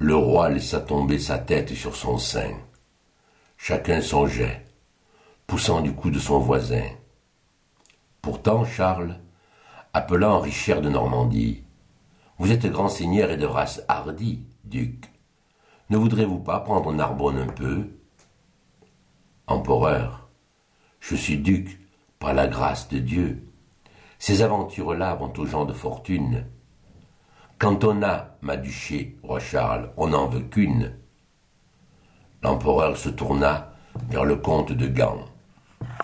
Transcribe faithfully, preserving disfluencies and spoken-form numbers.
Le roi laissa tomber sa tête sur son sein. Chacun songeait, poussant du cou de son voisin. Pourtant, Charles, appelant Richard de Normandie, « Vous êtes grand seigneur et de race hardie, duc. Ne voudrez-vous pas prendre Narbonne un peu ?»« Empereur, je suis duc par la grâce de Dieu. Ces aventures-là vont aux gens de fortune. Quand on a, ma duché, roi Charles, on n'en veut qu'une. » L'empereur se tourna vers le comte de Gand.